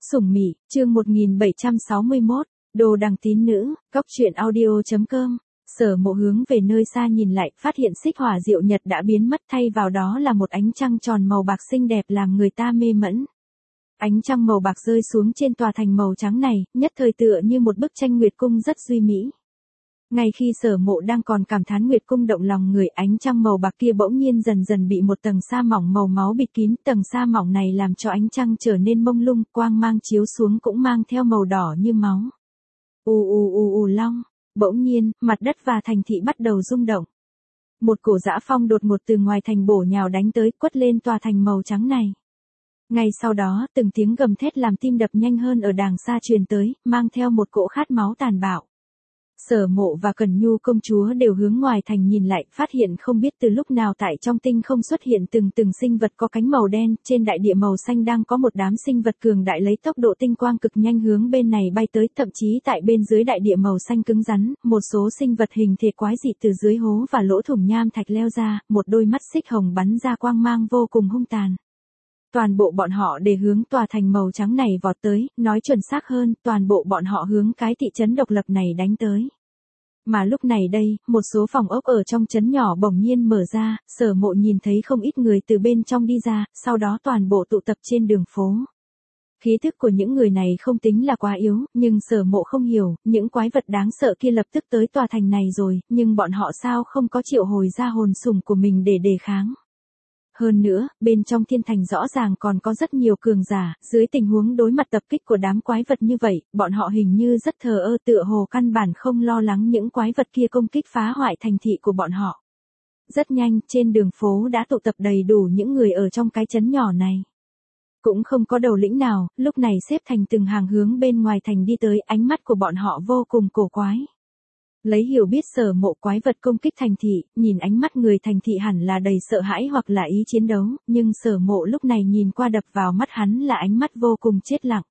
Sủng Mị, chương 1761, Đồ Đằng Tín Nữ, Góc Truyện Audio.com. Sở Mộ hướng về nơi xa nhìn lại, phát hiện xích hỏa diệu nhật đã biến mất, thay vào đó là một ánh trăng tròn màu bạc xinh đẹp làm người ta mê mẫn. Ánh trăng màu bạc rơi xuống trên tòa thành màu trắng này, nhất thời tựa như một bức tranh nguyệt cung rất duy mỹ. Ngay khi Sở Mộ đang còn cảm thán nguyệt cung động lòng người, ánh trăng màu bạc kia bỗng nhiên dần dần bị một tầng sa mỏng màu máu bịt kín. Tầng sa mỏng này làm cho ánh trăng trở nên mông lung, quang mang chiếu xuống cũng mang theo màu đỏ như máu. Long. Bỗng nhiên, mặt đất và thành thị bắt đầu rung động. Một cổ dã phong đột ngột từ ngoài thành bổ nhào đánh tới, quất lên tòa thành màu trắng này. Ngay sau đó, từng tiếng gầm thét làm tim đập nhanh hơn ở đàng xa truyền tới, mang theo một cỗ khát máu tàn bạo. Sở Mộ và Cẩn Nhu công chúa đều hướng ngoài thành nhìn lại, phát hiện không biết từ lúc nào tại trong tinh không xuất hiện từng sinh vật có cánh màu đen, trên đại địa màu xanh đang có một đám sinh vật cường đại lấy tốc độ tinh quang cực nhanh hướng bên này bay tới, thậm chí tại bên dưới đại địa màu xanh cứng rắn, một số sinh vật hình thể quái dị từ dưới hố và lỗ thủng nham thạch leo ra, một đôi mắt xích hồng bắn ra quang mang vô cùng hung tàn. Toàn bộ bọn họ để hướng tòa thành màu trắng này vọt tới, nói chuẩn xác hơn, toàn bộ bọn họ hướng cái thị trấn độc lập này đánh tới. Mà lúc này đây, một số phòng ốc ở trong trấn nhỏ bỗng nhiên mở ra, Sở Mộ nhìn thấy không ít người từ bên trong đi ra, sau đó toàn bộ tụ tập trên đường phố. Khí thức của những người này không tính là quá yếu, nhưng Sở Mộ không hiểu, những quái vật đáng sợ kia lập tức tới tòa thành này rồi, nhưng bọn họ sao không có triệu hồi ra hồn sủng của mình để đề kháng. Hơn nữa, bên trong thiên thành rõ ràng còn có rất nhiều cường giả, dưới tình huống đối mặt tập kích của đám quái vật như vậy, bọn họ hình như rất thờ ơ, tựa hồ căn bản không lo lắng những quái vật kia công kích phá hoại thành thị của bọn họ. Rất nhanh, trên đường phố đã tụ tập đầy đủ những người ở trong cái trấn nhỏ này. Cũng không có đầu lĩnh nào, lúc này xếp thành từng hàng hướng bên ngoài thành đi tới, ánh mắt của bọn họ vô cùng cổ quái. Lấy hiểu biết Sở Mộ quái vật công kích thành thị, nhìn ánh mắt người thành thị hẳn là đầy sợ hãi hoặc là ý chiến đấu, nhưng Sở Mộ lúc này nhìn qua đập vào mắt hắn là ánh mắt vô cùng chết lặng.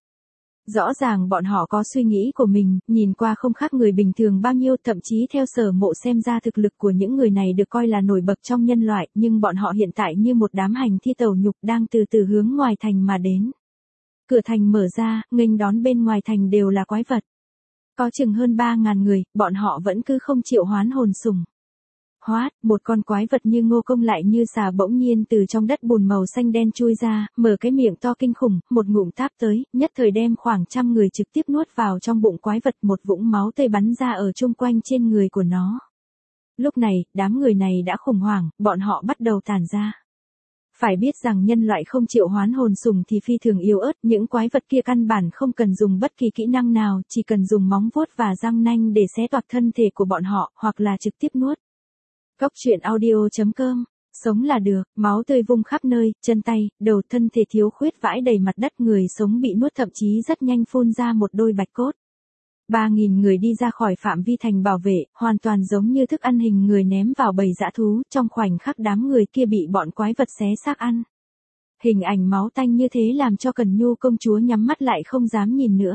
Rõ ràng bọn họ có suy nghĩ của mình, nhìn qua không khác người bình thường bao nhiêu, thậm chí theo Sở Mộ xem ra thực lực của những người này được coi là nổi bật trong nhân loại, nhưng bọn họ hiện tại như một đám hành thi tẩu nhục đang từ từ hướng ngoài thành mà đến. Cửa thành mở ra, nghênh đón bên ngoài thành đều là quái vật. Có chừng hơn 3.000 người, bọn họ vẫn cứ không triệu hoán hồn sủng. Hoát, một con quái vật như ngô công lại như xà bỗng nhiên từ trong đất bùn màu xanh đen chui ra, mở cái miệng to kinh khủng, một ngụm táp tới, nhất thời đem khoảng 100 người trực tiếp nuốt vào trong bụng quái vật, một vũng máu tươi bắn ra ở chung quanh trên người của nó. Lúc này, đám người này đã khủng hoảng, bọn họ bắt đầu tản ra. Phải biết rằng nhân loại không triệu hoán hồn sủng thì phi thường yếu ớt, những quái vật kia căn bản không cần dùng bất kỳ kỹ năng nào, chỉ cần dùng móng vuốt và răng nanh để xé toạc thân thể của bọn họ, hoặc là trực tiếp nuốt. Góc Truyện Audio.com. Sống là được, máu tươi vung khắp nơi, chân tay, đầu, thân thể thiếu khuyết vãi đầy mặt đất, người sống bị nuốt thậm chí rất nhanh phun ra một đôi bạch cốt. 3.000 người đi ra khỏi phạm vi thành bảo vệ, hoàn toàn giống như thức ăn hình người ném vào bầy dã thú, trong khoảnh khắc đám người kia bị bọn quái vật xé xác ăn. Hình ảnh máu tanh như thế làm cho Cẩn Nhu công chúa nhắm mắt lại không dám nhìn nữa.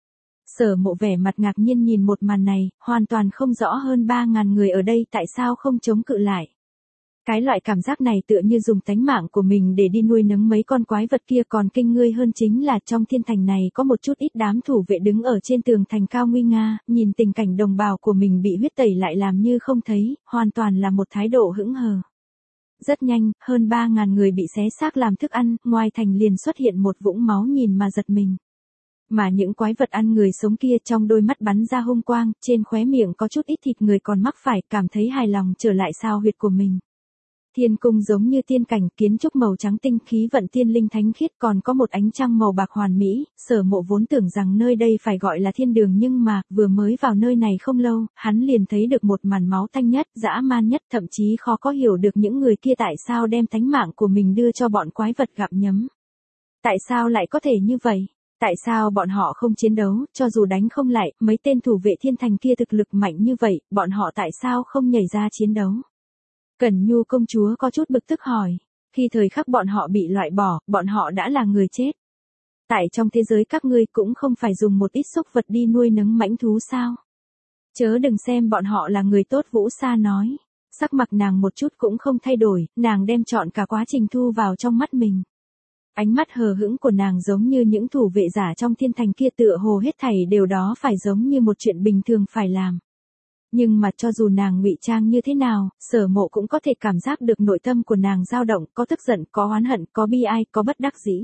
Sở Mộ vẻ mặt ngạc nhiên nhìn một màn này, hoàn toàn không rõ hơn 3.000 người ở đây tại sao không chống cự lại. Cái loại cảm giác này tựa như dùng tánh mạng của mình để đi nuôi nấng mấy con quái vật kia, còn kinh ngươi hơn chính là trong thiên thành này có một chút ít đám thủ vệ đứng ở trên tường thành cao nguy nga, nhìn tình cảnh đồng bào của mình bị huyết tẩy lại làm như không thấy, hoàn toàn là một thái độ hững hờ. Rất nhanh, hơn 3.000 người bị xé xác làm thức ăn, ngoài thành liền xuất hiện một vũng máu nhìn mà giật mình. Mà những quái vật ăn người sống kia trong đôi mắt bắn ra hung quang, trên khóe miệng có chút ít thịt người còn mắc phải, cảm thấy hài lòng trở lại sao huyệt của mình. Thiên cung giống như tiên cảnh, kiến trúc màu trắng tinh, khí vận tiên linh thánh khiết, còn có một ánh trăng màu bạc hoàn mỹ. Sở Mộ vốn tưởng rằng nơi đây phải gọi là thiên đường, nhưng mà, vừa mới vào nơi này không lâu, hắn liền thấy được một màn máu tanh nhất, dã man nhất, thậm chí khó có hiểu được những người kia tại sao đem tánh mạng của mình đưa cho bọn quái vật gặm nhấm. Tại sao lại có thể như vậy? Tại sao bọn họ không chiến đấu, cho dù đánh không lại, mấy tên thủ vệ thiên thành kia thực lực mạnh như vậy, bọn họ tại sao không nhảy ra chiến đấu? Cẩn Nhu công chúa có chút bực tức hỏi, khi thời khắc bọn họ bị loại bỏ, bọn họ đã là người chết. Tại trong thế giới các ngươi cũng không phải dùng một ít xúc vật đi nuôi nấng mãnh thú sao? Chớ đừng xem bọn họ là người tốt, Vũ Sa nói. Sắc mặt nàng một chút cũng không thay đổi, nàng đem trọn cả quá trình thu vào trong mắt mình. Ánh mắt hờ hững của nàng giống như những thủ vệ giả trong thiên thành kia, tựa hồ hết thảy đều đó phải giống như một chuyện bình thường phải làm. Nhưng mà cho dù nàng ngụy trang như thế nào, Sở Mộ cũng có thể cảm giác được nội tâm của nàng dao động, có tức giận, có oán hận, có bi ai, có bất đắc dĩ.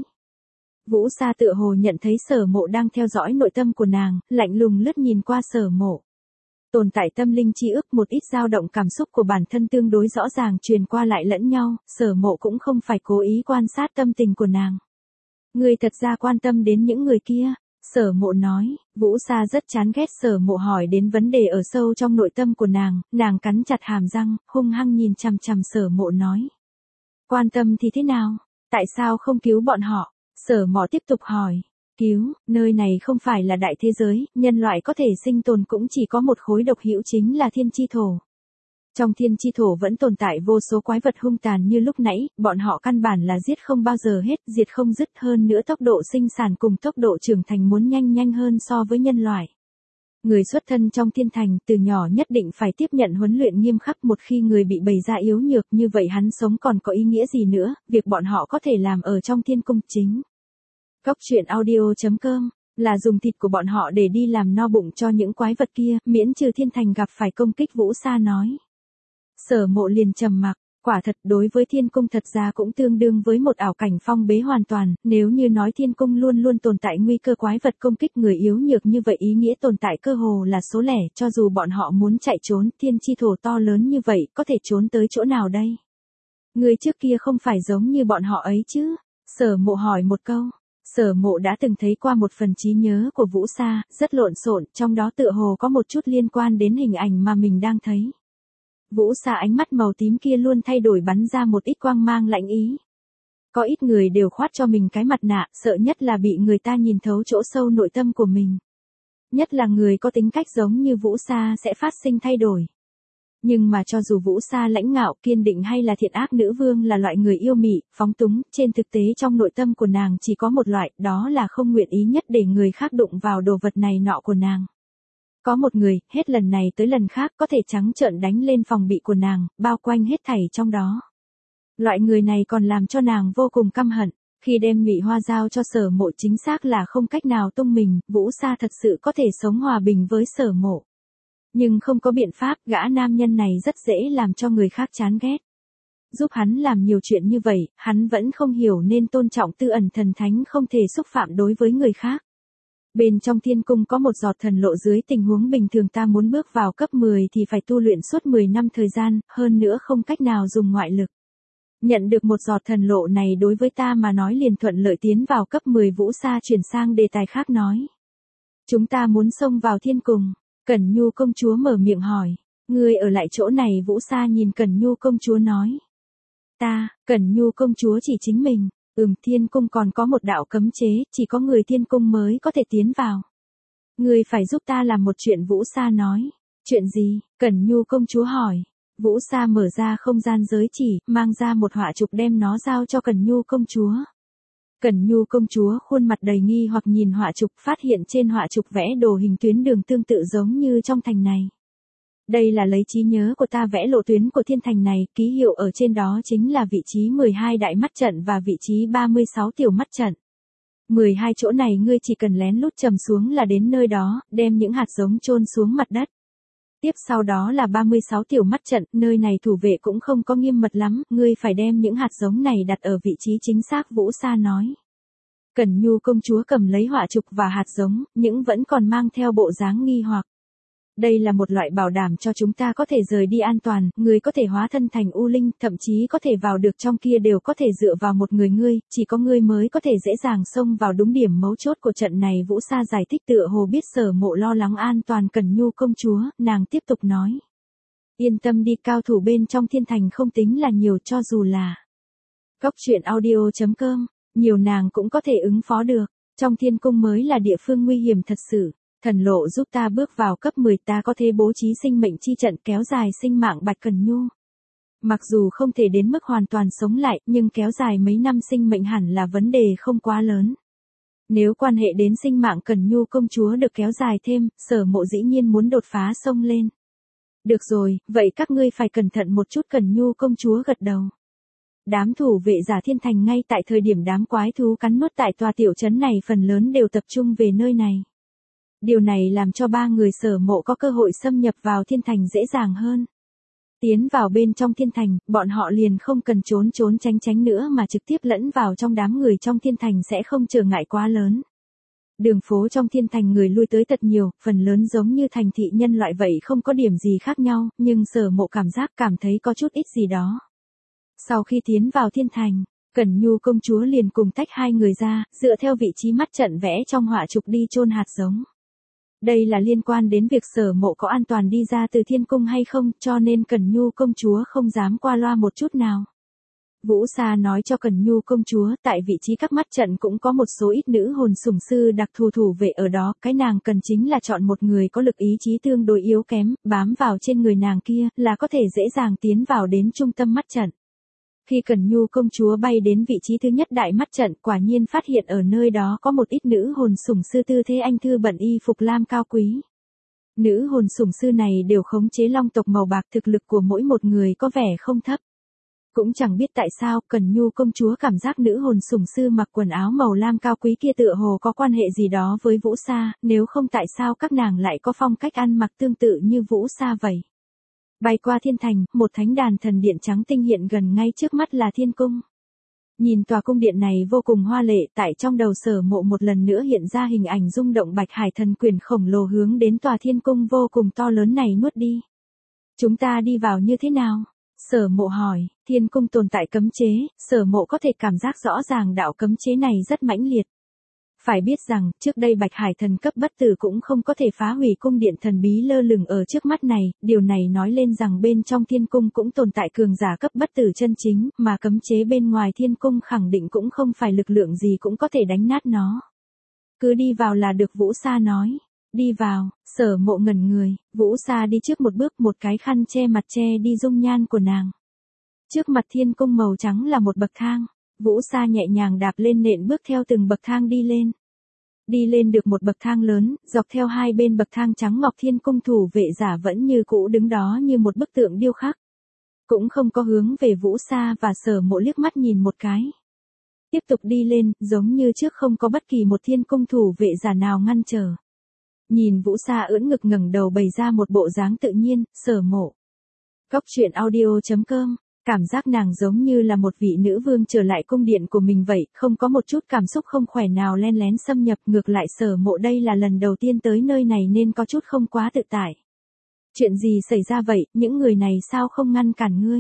Vũ Sa tựa hồ nhận thấy Sở Mộ đang theo dõi nội tâm của nàng, lạnh lùng lướt nhìn qua Sở Mộ. Tồn tại tâm linh chi ức, một ít dao động cảm xúc của bản thân tương đối rõ ràng truyền qua lại lẫn nhau, Sở Mộ cũng không phải cố ý quan sát tâm tình của nàng. Ngươi thật ra quan tâm đến những người kia, Sở Mộ nói. Vũ Sa rất chán ghét Sở Mộ hỏi đến vấn đề ở sâu trong nội tâm của nàng cắn chặt hàm răng, hung hăng nhìn chằm chằm Sở Mộ nói. Quan tâm thì thế nào? Tại sao không cứu bọn họ? Sở Mộ tiếp tục hỏi. Cứu, nơi này không phải là đại thế giới, nhân loại có thể sinh tồn cũng chỉ có một khối độc hữu chính là thiên chi thổ. Trong thiên chi thổ vẫn tồn tại vô số quái vật hung tàn như lúc nãy, bọn họ căn bản là giết không bao giờ hết, diệt không dứt, hơn nữa tốc độ sinh sản cùng tốc độ trưởng thành muốn nhanh hơn so với nhân loại. Người xuất thân trong thiên thành từ nhỏ nhất định phải tiếp nhận huấn luyện nghiêm khắc, một khi người bị bày ra yếu nhược như vậy hắn sống còn có ý nghĩa gì nữa, việc bọn họ có thể làm ở trong thiên cung chính. Cóc truyện audio.com là dùng thịt của bọn họ để đi làm no bụng cho những quái vật kia, miễn trừ thiên thành gặp phải công kích. Vũ Sa nói. Sở Mộ liền trầm mặc, quả thật đối với thiên cung thật ra cũng tương đương với một ảo cảnh phong bế hoàn toàn, nếu như nói thiên cung luôn luôn tồn tại nguy cơ quái vật công kích người yếu nhược như vậy ý nghĩa tồn tại cơ hồ là số lẻ, cho dù bọn họ muốn chạy trốn, thiên chi thổ to lớn như vậy, có thể trốn tới chỗ nào đây? Người trước kia không phải giống như bọn họ ấy chứ? Sở Mộ hỏi một câu. Sở Mộ đã từng thấy qua một phần trí nhớ của Vũ Sa, rất lộn xộn, trong đó tựa hồ có một chút liên quan đến hình ảnh mà mình đang thấy. Vũ Sa ánh mắt màu tím kia luôn thay đổi, bắn ra một ít quang mang lạnh ý. Có ít người đều khoác cho mình cái mặt nạ, sợ nhất là bị người ta nhìn thấu chỗ sâu nội tâm của mình. Nhất là người có tính cách giống như Vũ Sa sẽ phát sinh thay đổi. Nhưng mà cho dù Vũ Sa lãnh ngạo, kiên định hay là thiện ác nữ vương là loại người yêu mị, phóng túng, trên thực tế trong nội tâm của nàng chỉ có một loại, đó là không nguyện ý nhất để người khác đụng vào đồ vật này nọ của nàng. Có một người, hết lần này tới lần khác có thể trắng trợn đánh lên phòng bị của nàng, bao quanh hết thảy trong đó. Loại người này còn làm cho nàng vô cùng căm hận. Khi đem Ngụy Hoa giao cho Sở Mộ chính xác là không cách nào tung mình, Vũ Sa thật sự có thể sống hòa bình với Sở Mộ. Nhưng không có biện pháp, gã nam nhân này rất dễ làm cho người khác chán ghét. Giúp hắn làm nhiều chuyện như vậy, hắn vẫn không hiểu nên tôn trọng tư ẩn thần thánh không thể xúc phạm đối với người khác. Bên trong thiên cung có một giọt thần lộ, dưới tình huống bình thường ta muốn bước vào cấp 10 thì phải tu luyện suốt 10 năm thời gian, hơn nữa không cách nào dùng ngoại lực. Nhận được một giọt thần lộ này đối với ta mà nói liền thuận lợi tiến vào cấp 10. Vũ Sa chuyển sang đề tài khác nói. Chúng ta muốn xông vào thiên cung. Cẩn Nhu công chúa mở miệng hỏi. Ngươi ở lại chỗ này? Vũ Sa nhìn Cẩn Nhu công chúa nói. Cẩn Nhu công chúa chỉ chính mình. Thiên cung còn có một đạo cấm chế, chỉ có người thiên cung mới có thể tiến vào. Ngươi phải giúp ta làm một chuyện. Vũ Sa nói. Chuyện gì? Cẩn Nhu công chúa hỏi. Vũ Sa mở ra không gian giới chỉ, mang ra một họa trục đem nó giao cho Cẩn Nhu công chúa. Cẩn Nhu công chúa khuôn mặt đầy nghi hoặc nhìn họa trục, phát hiện trên họa trục vẽ đồ hình tuyến đường tương tự giống như trong thành này. Đây là lấy trí nhớ của ta vẽ lộ tuyến của thiên thành này, ký hiệu ở trên đó chính là vị trí 12 đại mắt trận và vị trí 36 tiểu mắt trận. 12 chỗ này ngươi chỉ cần lén lút trầm xuống là đến nơi đó, đem những hạt giống chôn xuống mặt đất. Tiếp sau đó là 36 tiểu mắt trận, nơi này thủ vệ cũng không có nghiêm mật lắm, ngươi phải đem những hạt giống này đặt ở vị trí chính xác. Vũ Sa nói. Cẩn Nhu công chúa cầm lấy họa trục và hạt giống, nhưng vẫn còn mang theo bộ dáng nghi hoặc. Đây là một loại bảo đảm cho chúng ta có thể rời đi an toàn, người có thể hóa thân thành U Linh, thậm chí có thể vào được trong kia đều có thể dựa vào một người ngươi, chỉ có ngươi mới có thể dễ dàng xông vào đúng điểm mấu chốt của trận này. Vũ Sa giải thích tựa hồ biết Sở Mộ lo lắng an toàn Cẩn Nhu công chúa, nàng tiếp tục nói. Yên tâm đi, cao thủ bên trong thiên thành không tính là nhiều, cho dù là Cóc truyện audio.com, nhiều nàng cũng có thể ứng phó được, trong thiên cung mới là địa phương nguy hiểm thật sự. Thần lộ giúp ta bước vào cấp 10, ta có thể bố trí sinh mệnh chi trận kéo dài sinh mạng Bạch Cẩn Nhu. Mặc dù không thể đến mức hoàn toàn sống lại, nhưng kéo dài mấy năm sinh mệnh hẳn là vấn đề không quá lớn. Nếu quan hệ đến sinh mạng Cẩn Nhu công chúa được kéo dài thêm, Sở Mộ dĩ nhiên muốn đột phá xông lên. Được rồi, vậy các ngươi phải cẩn thận một chút. Cẩn Nhu công chúa gật đầu. Đám thủ vệ giả thiên thành ngay tại thời điểm đám quái thú cắn nuốt tại tòa tiểu trấn này phần lớn đều tập trung về nơi này. Điều này làm cho ba người Sở Mộ có cơ hội xâm nhập vào thiên thành dễ dàng hơn. Tiến vào bên trong thiên thành, bọn họ liền không cần trốn trốn tránh tránh nữa mà trực tiếp lẫn vào trong đám người trong thiên thành sẽ không trở ngại quá lớn. Đường phố trong thiên thành người lui tới thật nhiều, phần lớn giống như thành thị nhân loại vậy không có điểm gì khác nhau, nhưng Sở Mộ cảm thấy có chút ít gì đó. Sau khi tiến vào thiên thành, Cẩn Nhu công chúa liền cùng tách hai người ra, dựa theo vị trí mắt trận vẽ trong họa trục đi chôn hạt giống. Đây là liên quan đến việc Sở Mộ có an toàn đi ra từ thiên cung hay không, cho nên Cẩn Nhu công chúa không dám qua loa một chút nào. Vũ Sa nói cho Cẩn Nhu công chúa, tại vị trí các mắt trận cũng có một số ít nữ hồn sủng sư đặc thù thủ vệ ở đó, cái nàng cần chính là chọn một người có lực ý chí tương đối yếu kém, bám vào trên người nàng kia, là có thể dễ dàng tiến vào đến trung tâm mắt trận. Khi Cẩn Nhu công chúa bay đến vị trí thứ nhất đại mắt trận, quả nhiên phát hiện ở nơi đó có một ít nữ hồn sủng sư tư thế anh thư bận y phục lam cao quý. Nữ hồn sủng sư này đều khống chế long tộc màu bạc, thực lực của mỗi một người có vẻ không thấp. Cũng chẳng biết tại sao, Cẩn Nhu công chúa cảm giác nữ hồn sủng sư mặc quần áo màu lam cao quý kia tựa hồ có quan hệ gì đó với Vũ Sa, nếu không tại sao các nàng lại có phong cách ăn mặc tương tự như Vũ Sa vậy. Bay qua thiên thành, một thánh đàn thần điện trắng tinh hiện gần ngay trước mắt là thiên cung. Nhìn tòa cung điện này vô cùng hoa lệ, tại trong đầu Sở Mộ một lần nữa hiện ra hình ảnh rung động bạch hải thần quyền khổng lồ hướng đến tòa thiên cung vô cùng to lớn này nuốt đi. Chúng ta đi vào như thế nào? Sở Mộ hỏi, thiên cung tồn tại cấm chế, Sở Mộ có thể cảm giác rõ ràng đạo cấm chế này rất mãnh liệt. Phải biết rằng, trước đây Bạch Hải thần cấp bất tử cũng không có thể phá hủy cung điện thần bí lơ lửng ở trước mắt này, điều này nói lên rằng bên trong thiên cung cũng tồn tại cường giả cấp bất tử chân chính, mà cấm chế bên ngoài thiên cung khẳng định cũng không phải lực lượng gì cũng có thể đánh nát nó. Cứ đi vào là được, Vũ Sa nói. Đi vào, Sở Mộ ngẩn người, Vũ Sa đi trước một bước, một cái khăn che mặt che đi dung nhan của nàng. Trước mặt thiên cung màu trắng là một bậc thang. Vũ Sa nhẹ nhàng đạp lên nện bước theo từng bậc thang đi lên. Đi lên được một bậc thang lớn, dọc theo hai bên bậc thang trắng ngọc thiên cung thủ vệ giả vẫn như cũ đứng đó như một bức tượng điêu khắc. Cũng không có hướng về Vũ Sa và Sở Mộ liếc mắt nhìn một cái. Tiếp tục đi lên, giống như trước không có bất kỳ một thiên cung thủ vệ giả nào ngăn trở. Nhìn Vũ Sa ưỡn ngực ngẩng đầu bày ra một bộ dáng tự nhiên, Sở Mộ. Góc truyện audio.com. Cảm giác nàng giống như là một vị nữ vương trở lại cung điện của mình vậy, không có một chút cảm xúc không khỏe nào len lén xâm nhập, ngược lại Sở Mộ đây là lần đầu tiên tới nơi này nên có chút không quá tự tại. Chuyện gì xảy ra vậy, những người này sao không ngăn cản ngươi?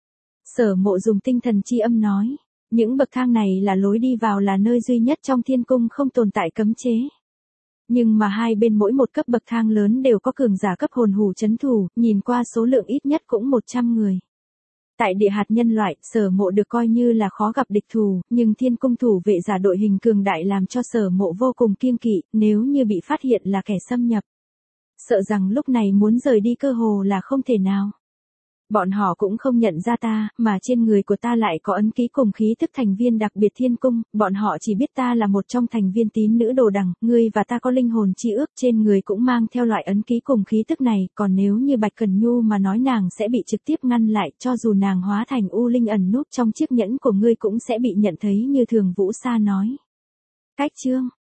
Sở Mộ dùng tinh thần chi âm nói, những bậc thang này là lối đi vào, là nơi duy nhất trong thiên cung không tồn tại cấm chế. Nhưng mà hai bên mỗi một cấp bậc thang lớn đều có cường giả cấp hồn hủ trấn thủ, nhìn qua số lượng ít nhất cũng 100 người. Tại địa hạt nhân loại, Sở Mộ được coi như là khó gặp địch thủ, nhưng thiên cung thủ vệ giả đội hình cường đại làm cho Sở Mộ vô cùng kiêng kỵ, nếu như bị phát hiện là kẻ xâm nhập. Sợ rằng lúc này muốn rời đi cơ hồ là không thể nào. Bọn họ cũng không nhận ra ta, mà trên người của ta lại có ấn ký cùng khí thức thành viên đặc biệt thiên cung, bọn họ chỉ biết ta là một trong thành viên tín nữ đồ đằng, ngươi và ta có linh hồn chi ước, trên người cũng mang theo loại ấn ký cùng khí thức này, còn nếu như Bạch Cẩn Nhu mà nói nàng sẽ bị trực tiếp ngăn lại, cho dù nàng hóa thành u linh ẩn núp trong chiếc nhẫn của ngươi cũng sẽ bị nhận thấy như thường, Vũ Sa nói. Cách chương